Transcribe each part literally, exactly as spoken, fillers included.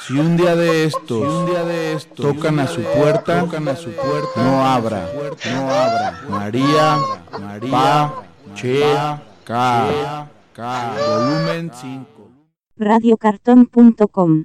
Si un día de estos, si un día de estos tocan a su puerta, tocan a su puerta, no abra, no abra. María, María, Pa, Che, K, K, volumen cinco. radio cartón punto com.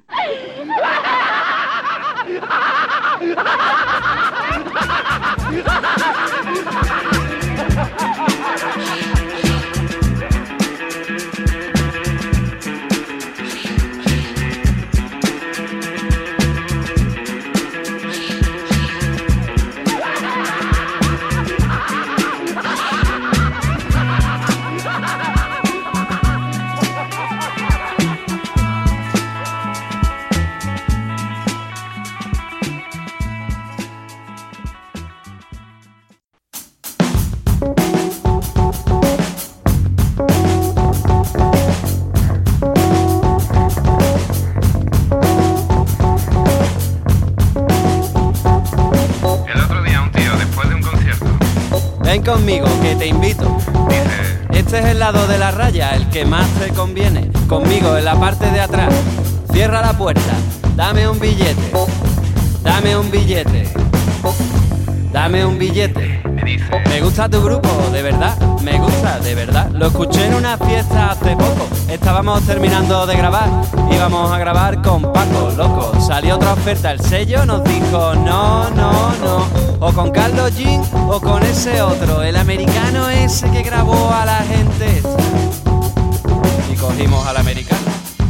Conmigo, que te invito. Este es el lado de la raya, el que más te conviene. Conmigo en la parte de atrás. Cierra la puerta, dame un billete. Dame un billete. Dame un billete. Me gusta tu grupo, de verdad. Me gusta, de verdad. Lo escuché en una fiesta hace poco. Estábamos terminando de grabar. Íbamos a grabar con Paco, loco. Salió otra oferta, el sello nos dijo no, no, no. O con Carlos Jean o con ese otro, el americano ese que grabó a la gente esta. Y cogimos al americano.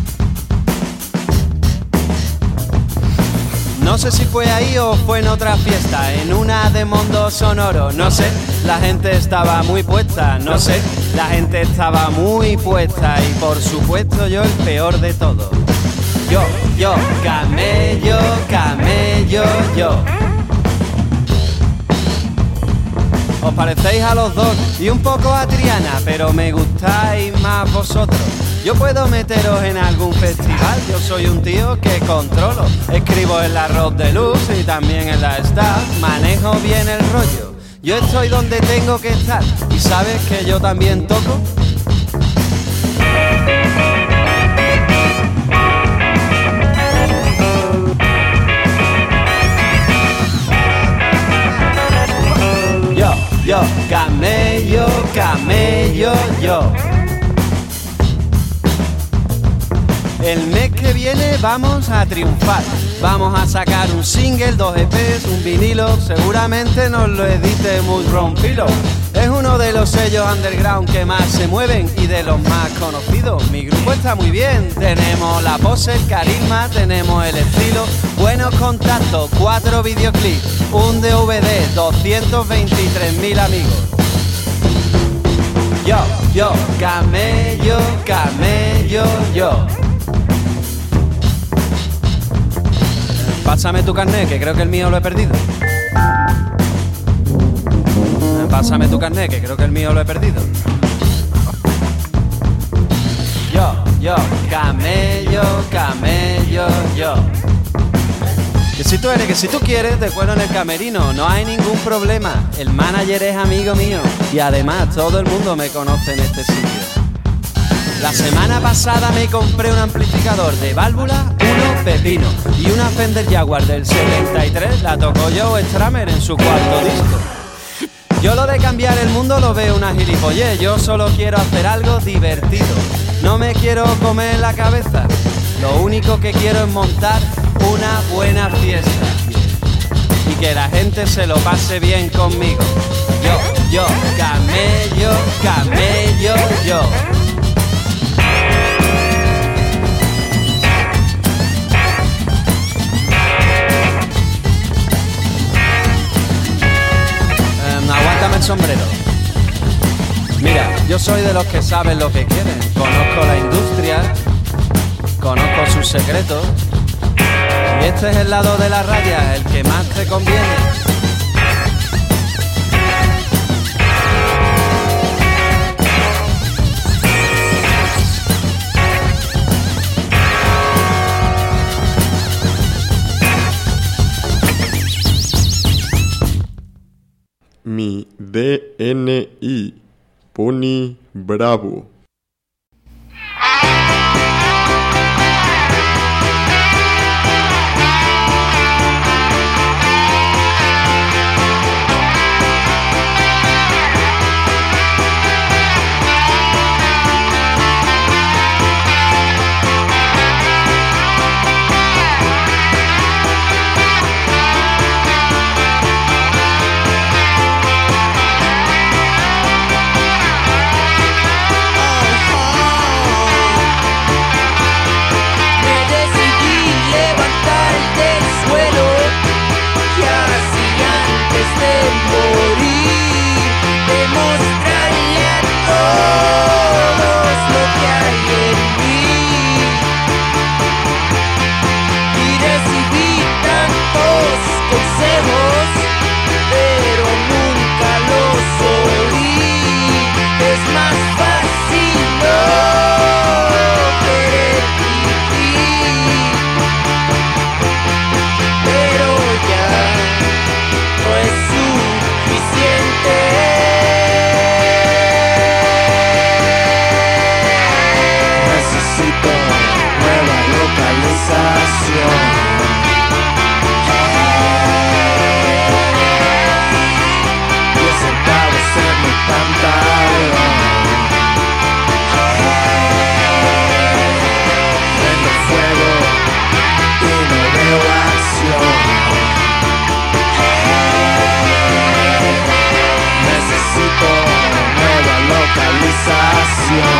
No sé si fue ahí o fue en otra fiesta, en una de Mondo Sonoro, no sé, la gente estaba muy puesta, no sé, la gente estaba muy puesta y por supuesto yo el peor de todo. Yo, yo, camello, camello, yo. Os parecéis a los dos y un poco a Triana, pero me gustáis más vosotros. Yo puedo meteros en algún festival, yo soy un tío que controlo. Escribo en la Rock de Luz y también en la Star, manejo bien el rollo. Yo estoy donde tengo que estar y ¿sabes que yo también toco? Yo, yo, camello, camello, yo. El mes que viene vamos a triunfar. Vamos a sacar un single, dos E Pes, un vinilo. Seguramente nos lo edite Mood Rompilo. Es uno de los sellos underground que más se mueven y de los más conocidos. Mi grupo está muy bien. Tenemos la pose, el carisma, tenemos el estilo, buenos contactos, cuatro videoclips, un D V D, doscientos veintitrés mil amigos. Yo, yo, camello, camello, yo. Pásame tu carnet, que creo que el mío lo he perdido. Pásame tu carnet, que creo que el mío lo he perdido. Yo, yo, camello, camello, yo. Que si tú eres, que si tú quieres, te cuelo en el camerino, no hay ningún problema. El manager es amigo mío y además todo el mundo me conoce en este sitio. La semana pasada me compré un amplificador de válvula, uno pepino, y una Fender Jaguar del setenta y tres la tocó Joe Stramer en su cuarto disco. Yo lo de cambiar el mundo lo veo una gilipollez, yo solo quiero hacer algo divertido, no me quiero comer la cabeza, lo único que quiero es montar una buena fiesta y que la gente se lo pase bien conmigo. Yo, yo, camello, camello, yo. Aguántame el sombrero. Mira, yo soy de los que saben lo que quieren. Conozco la industria, conozco sus secretos. Y este es el lado de la raya, el que más te conviene. Mi D N I, Pony Bravo. consejos, pero nunca los oí. Es más fácil no querer vivir, pero ya no es suficiente. Necesito nueva localización. Diez centavos en mi pantalón. Prendo fuego y no veo acción. Necesito nueva localización.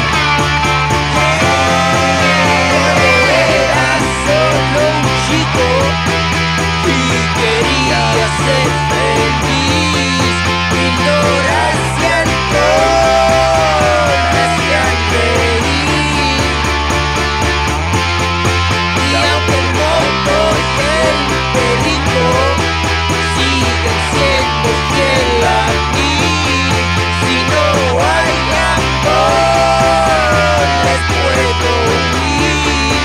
Era solo un chico y quería ser feliz. Ignorancia y alcohol me hacían reír. Y aunque el moto y el perico siguen siendo fiel a mí, si no hay amor les puedo huir,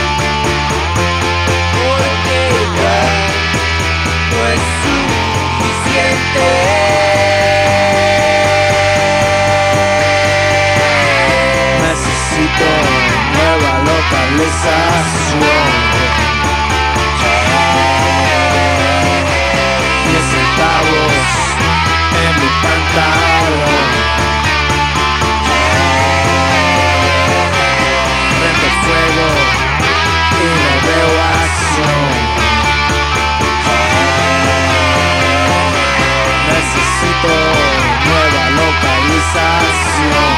porque ya no es suficiente. Necesito nueva localización. Diez centavos en mi pantalón. Prendo fuego y no veo acción. Necesito nueva localización.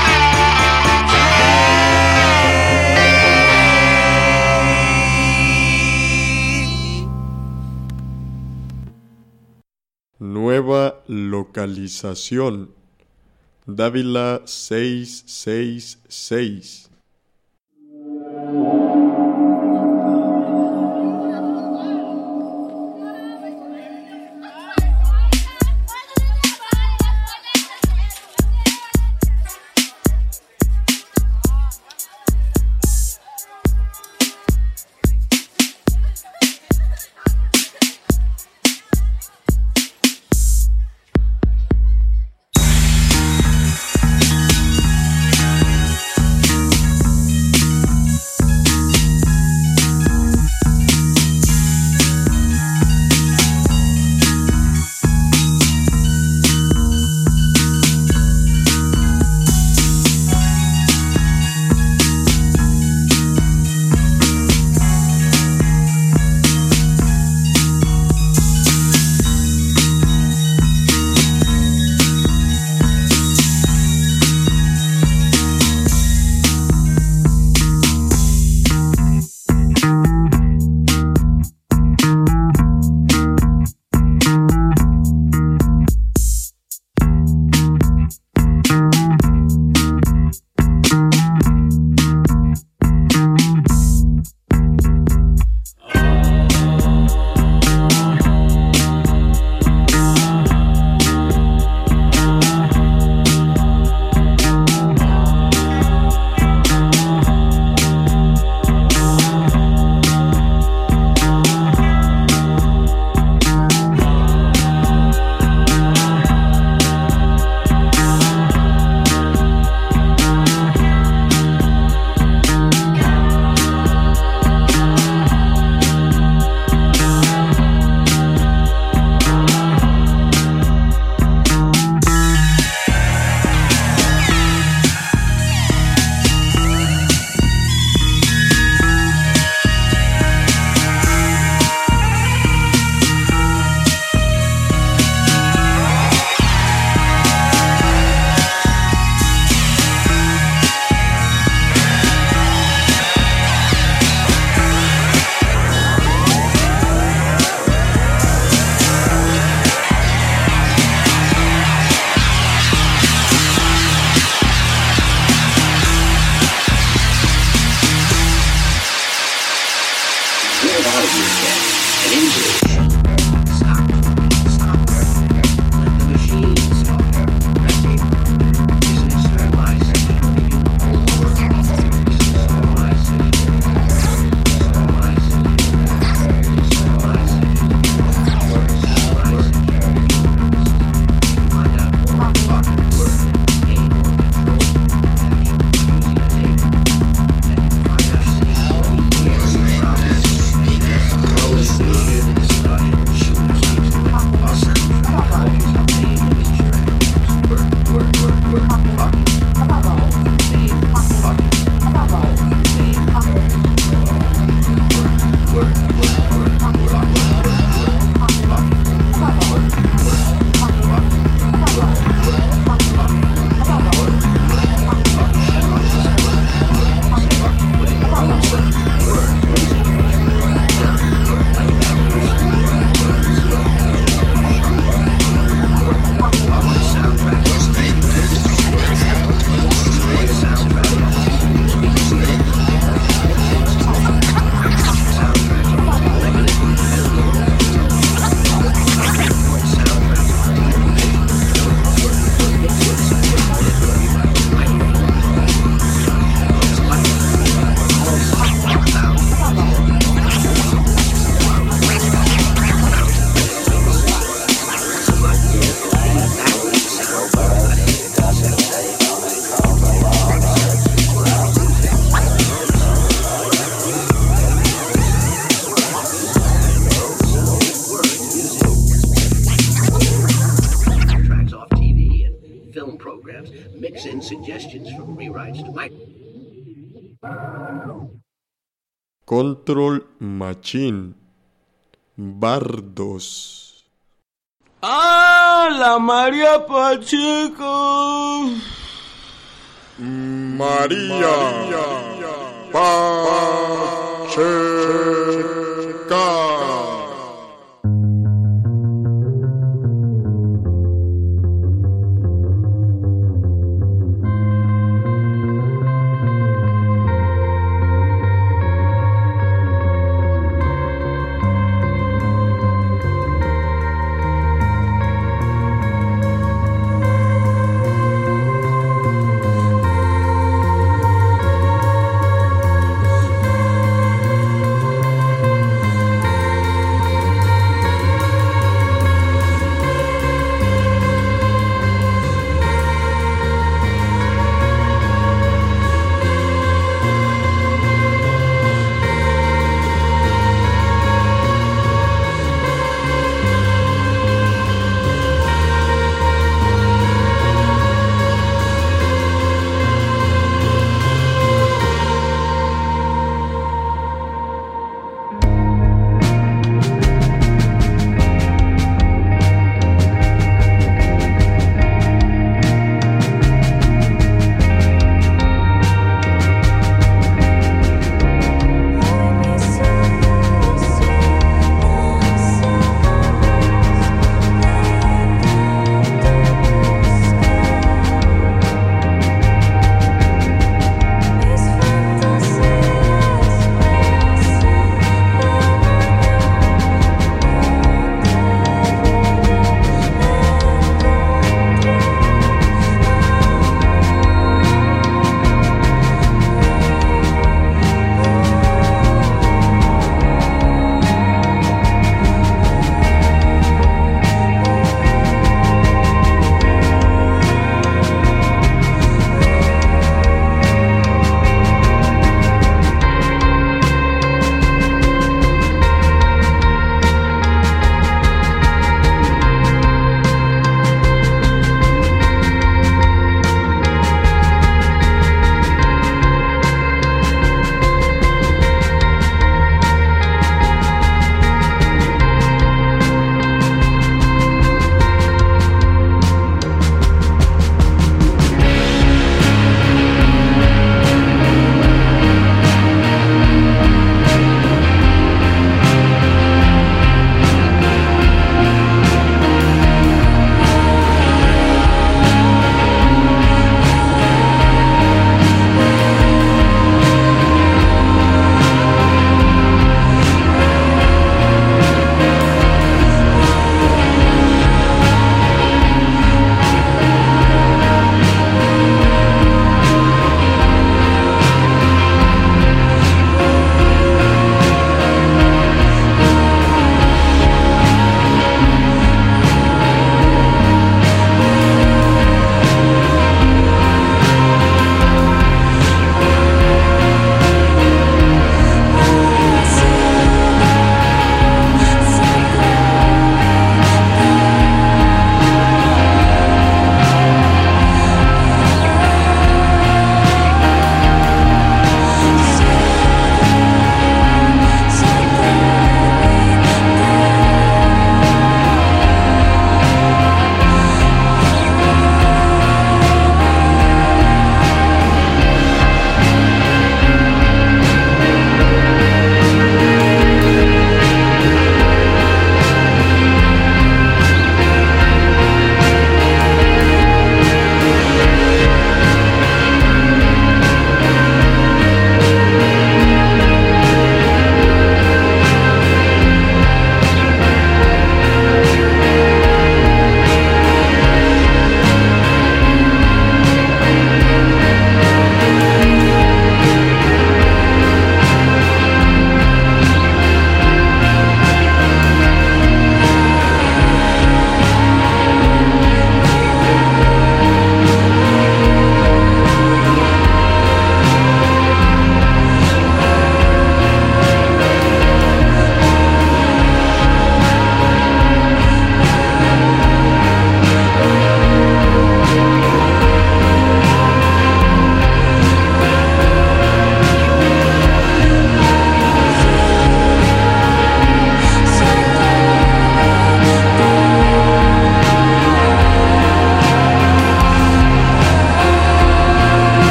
Nueva localización. Dávila seis seis seis. Control Machine. Bardos. ¡Ah! La María Pacheco. María, María Pacheca.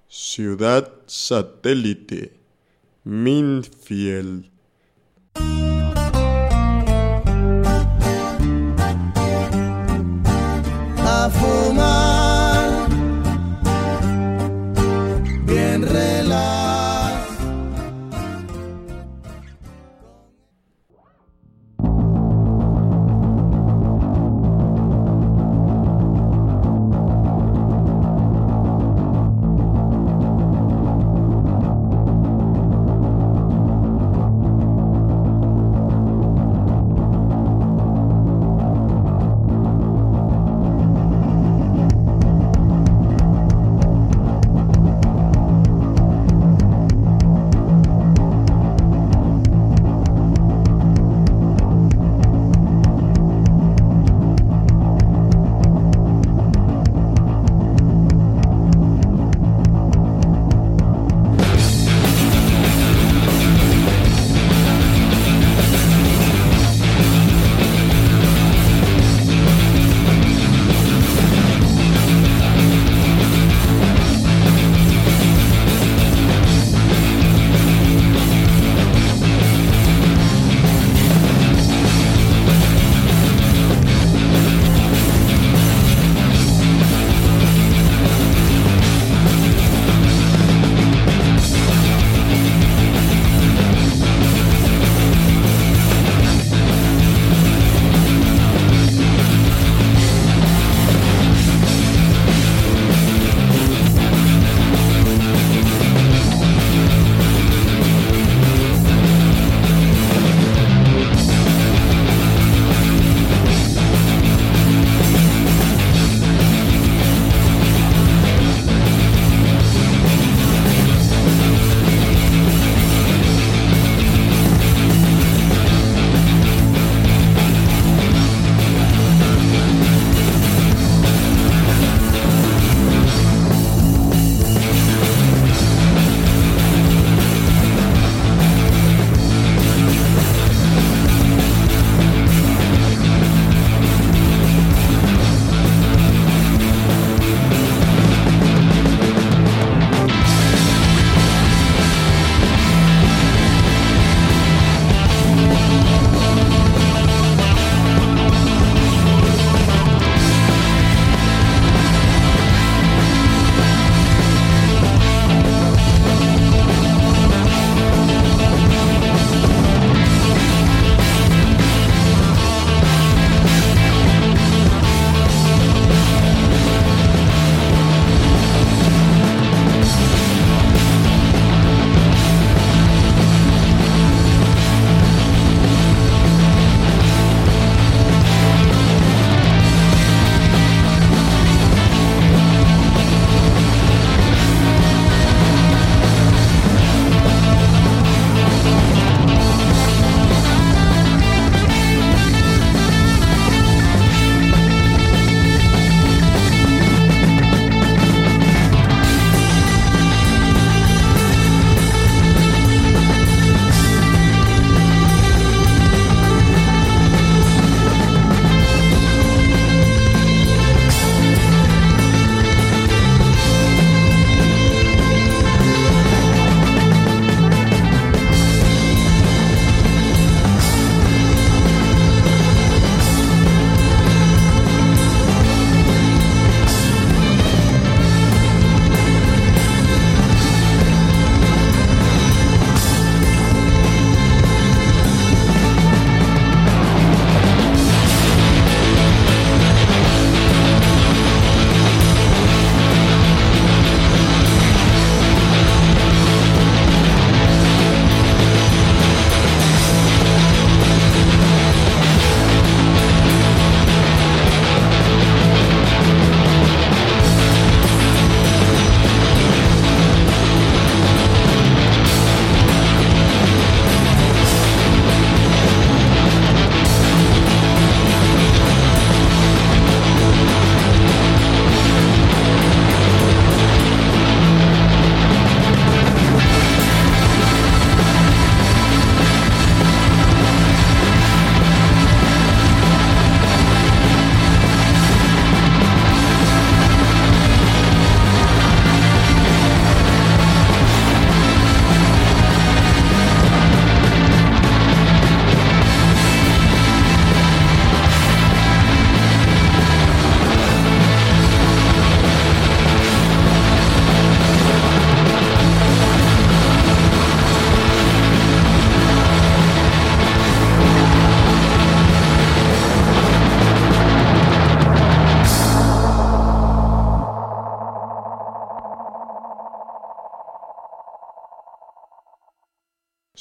Ciudad satélite, Minfield. A fumar, bien relax.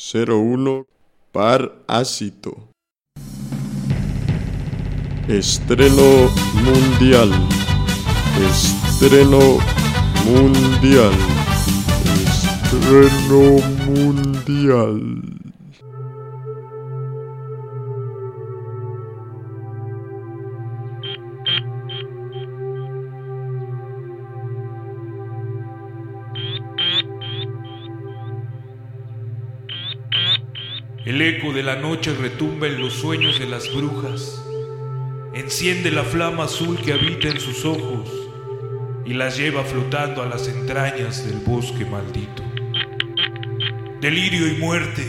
cero uno Parásito. Estreno mundial. Estreno mundial. Estreno mundial. El eco de la noche retumba en los sueños de las brujas, enciende la flama azul que habita en sus ojos y las lleva flotando a las entrañas del bosque maldito. Delirio y muerte,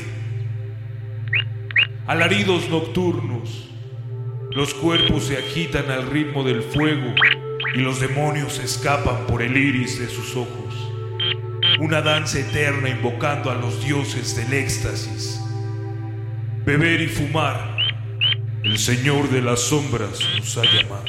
alaridos nocturnos, los cuerpos se agitan al ritmo del fuego y los demonios escapan por el iris de sus ojos. Una danza eterna invocando a los dioses del éxtasis. Beber y fumar, el Señor de las Sombras nos ha llamado.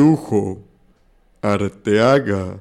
Brujo, Arteaga.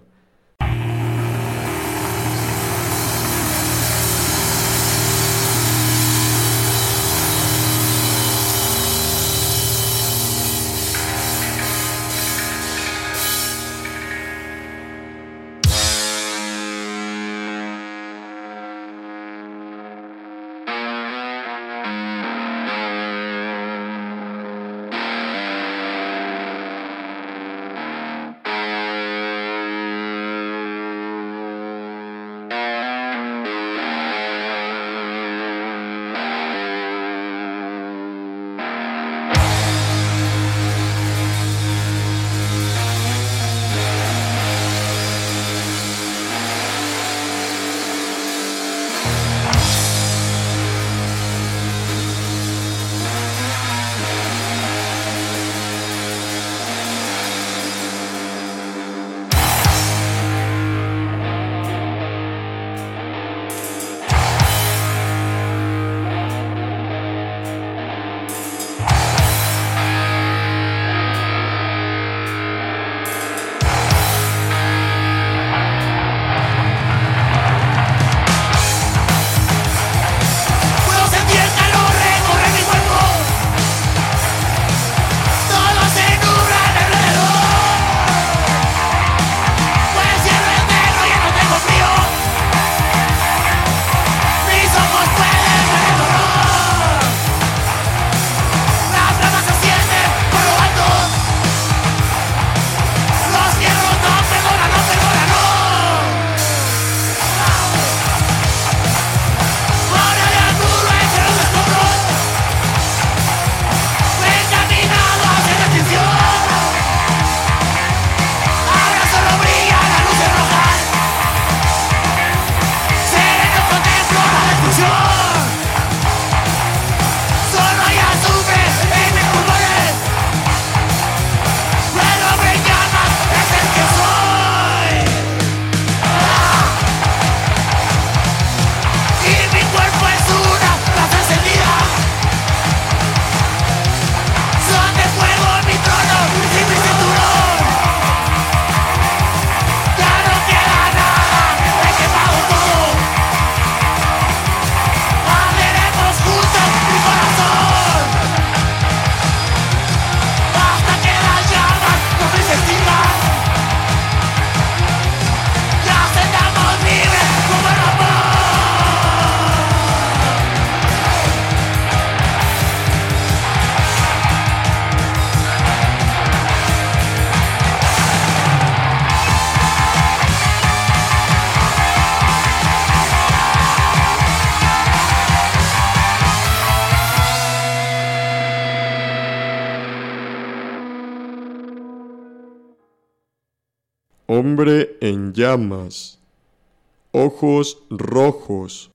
Hombre en llamas, ojos rojos.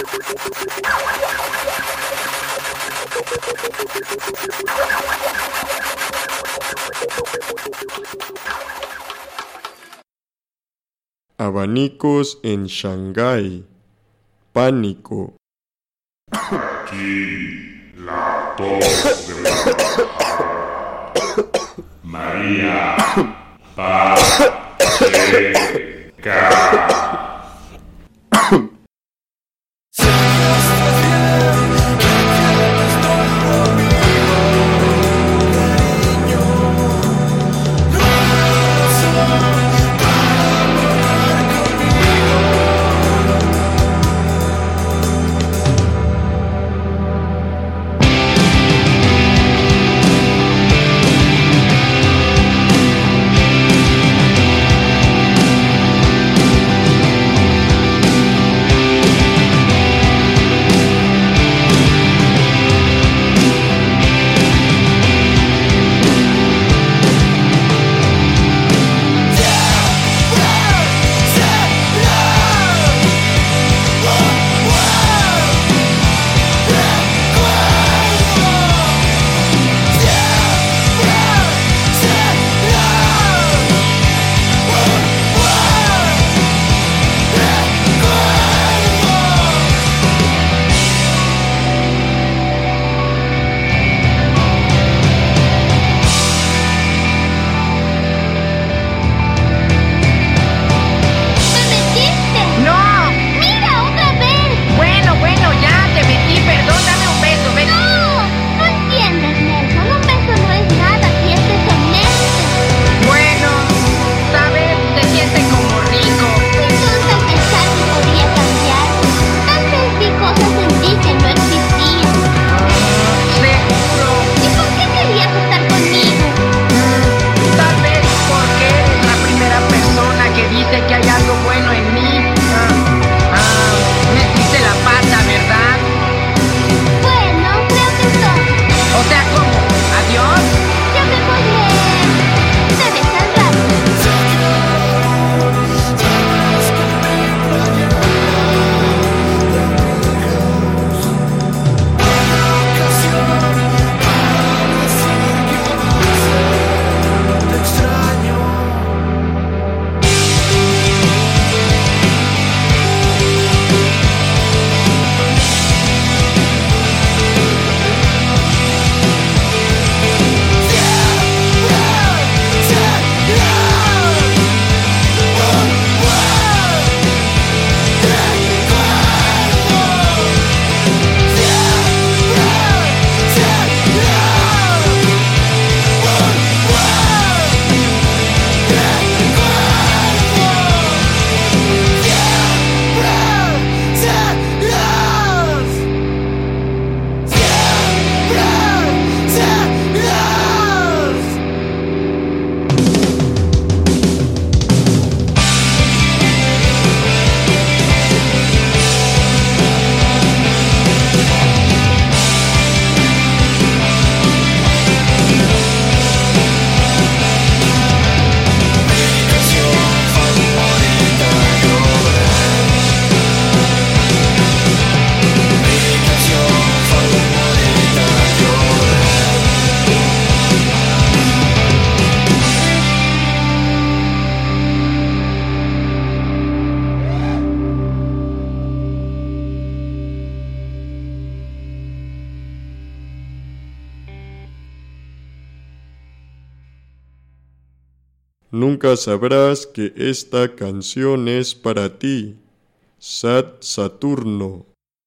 Abanicos en Shanghái. Pánico. Aquí la tos de Guadalajara. María Pacheca. Nunca sabrás que esta canción es para ti. Sat Saturno.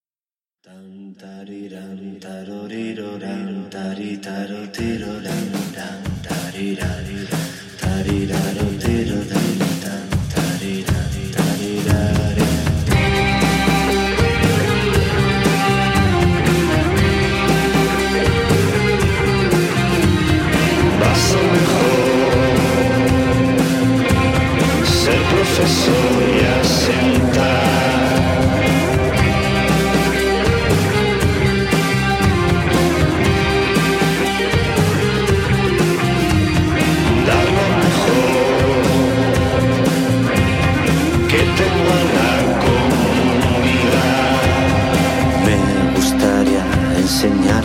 Profesor y a sentar.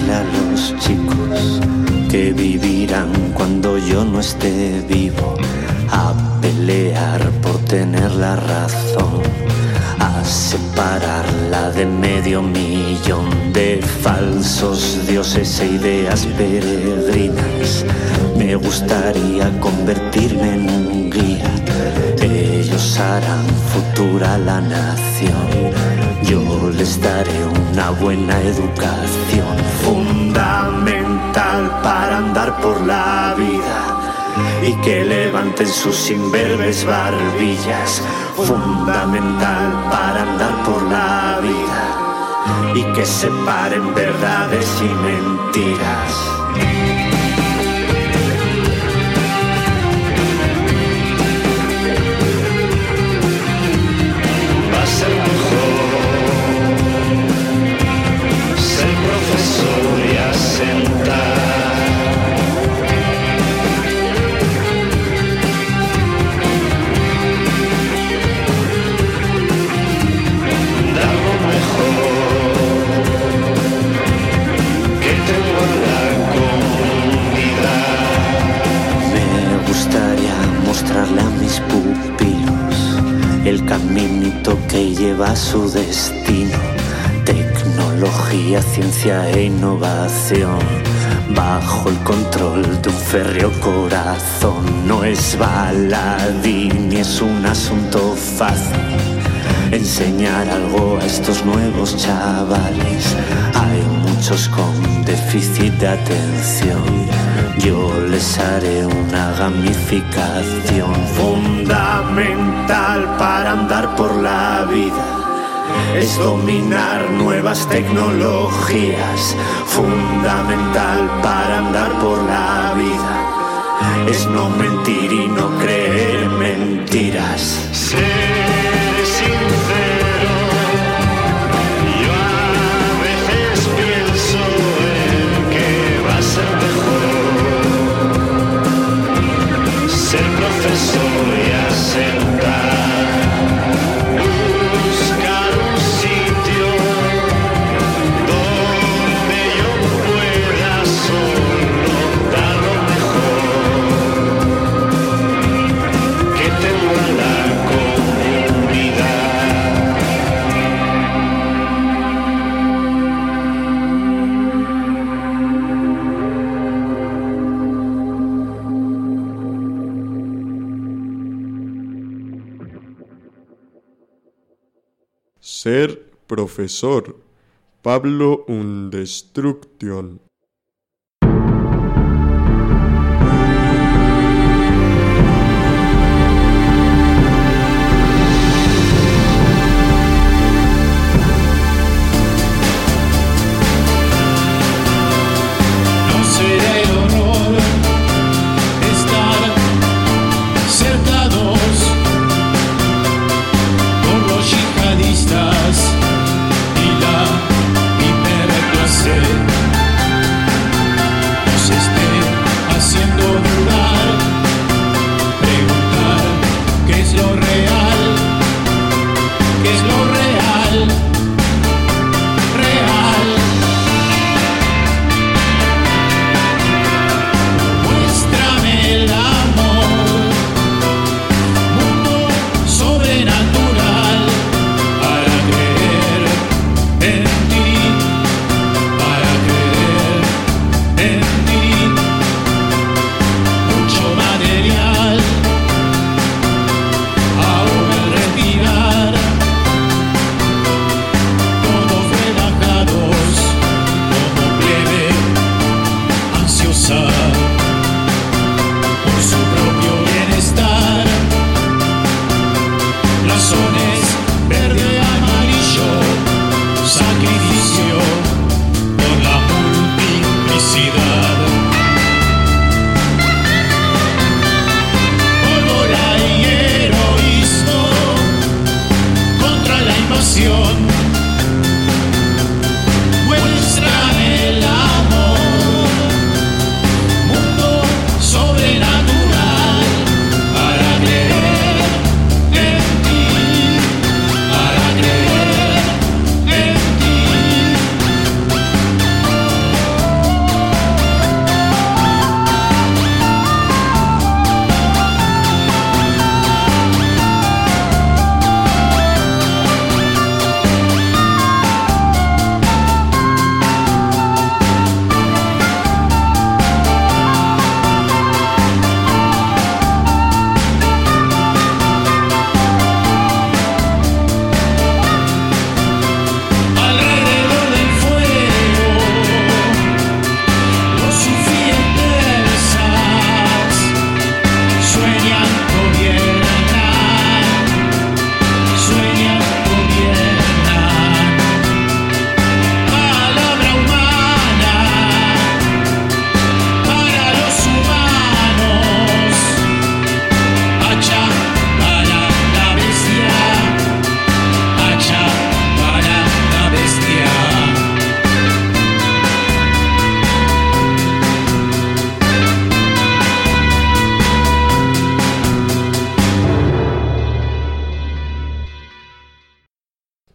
enseñarle a los chicos que vivirán cuando yo no esté vivo, a pelear por tener la razón, a separarla de medio millón de falsos dioses e ideas peregrinas. Me gustaría convertirme en un guía, ellos harán futura la nación, yo les daré una buena educación fundamental para andar por la vida y que levanten sus imberbes barbillas, fundamental para andar por la vida y que separen verdades y mentiras. Va a ser mejor ser profesor y asentar mostrarle a mis pupilos el caminito que lleva a su destino. Tecnología, ciencia e innovación bajo el control de un férreo corazón. No es baladí ni es un asunto fácil enseñar algo a estos nuevos chavales. Hay muchos con déficit de atención, yo les haré una gamificación fundamental para andar por la vida. Es dominar nuevas tecnologías, fundamental para andar por la vida. Es no mentir y no creer mentiras. Ser sincero, yo a veces pienso en que va a ser mejor ser profesor y asentar, buscar un sitio donde yo pueda solo dar lo mejor que tengo en la Ser profesor, Pablo Undestruction. Y la hiperclase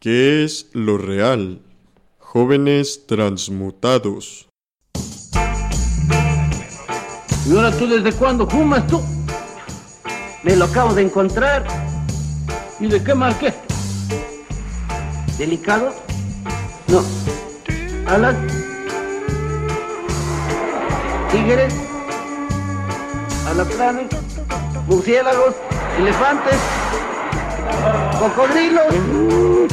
¿Qué es lo real? Jóvenes transmutados. ¿Y ahora tú desde cuándo fumas tú? Me lo acabo de encontrar. ¿Y de qué marqué? ¿Delicado? No. ¿Alas? ¿Tigres? ¿Alacranes? ¿Murciélagos? ¿Elefantes? ¿Cocodrilos?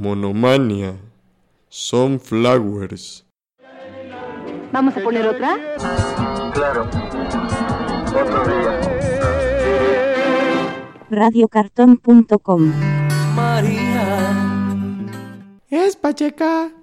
Monomania. Sunflowers. ¿Vamos a poner otra? Claro. Otro día. radio cartón punto com. María Es Pacheca.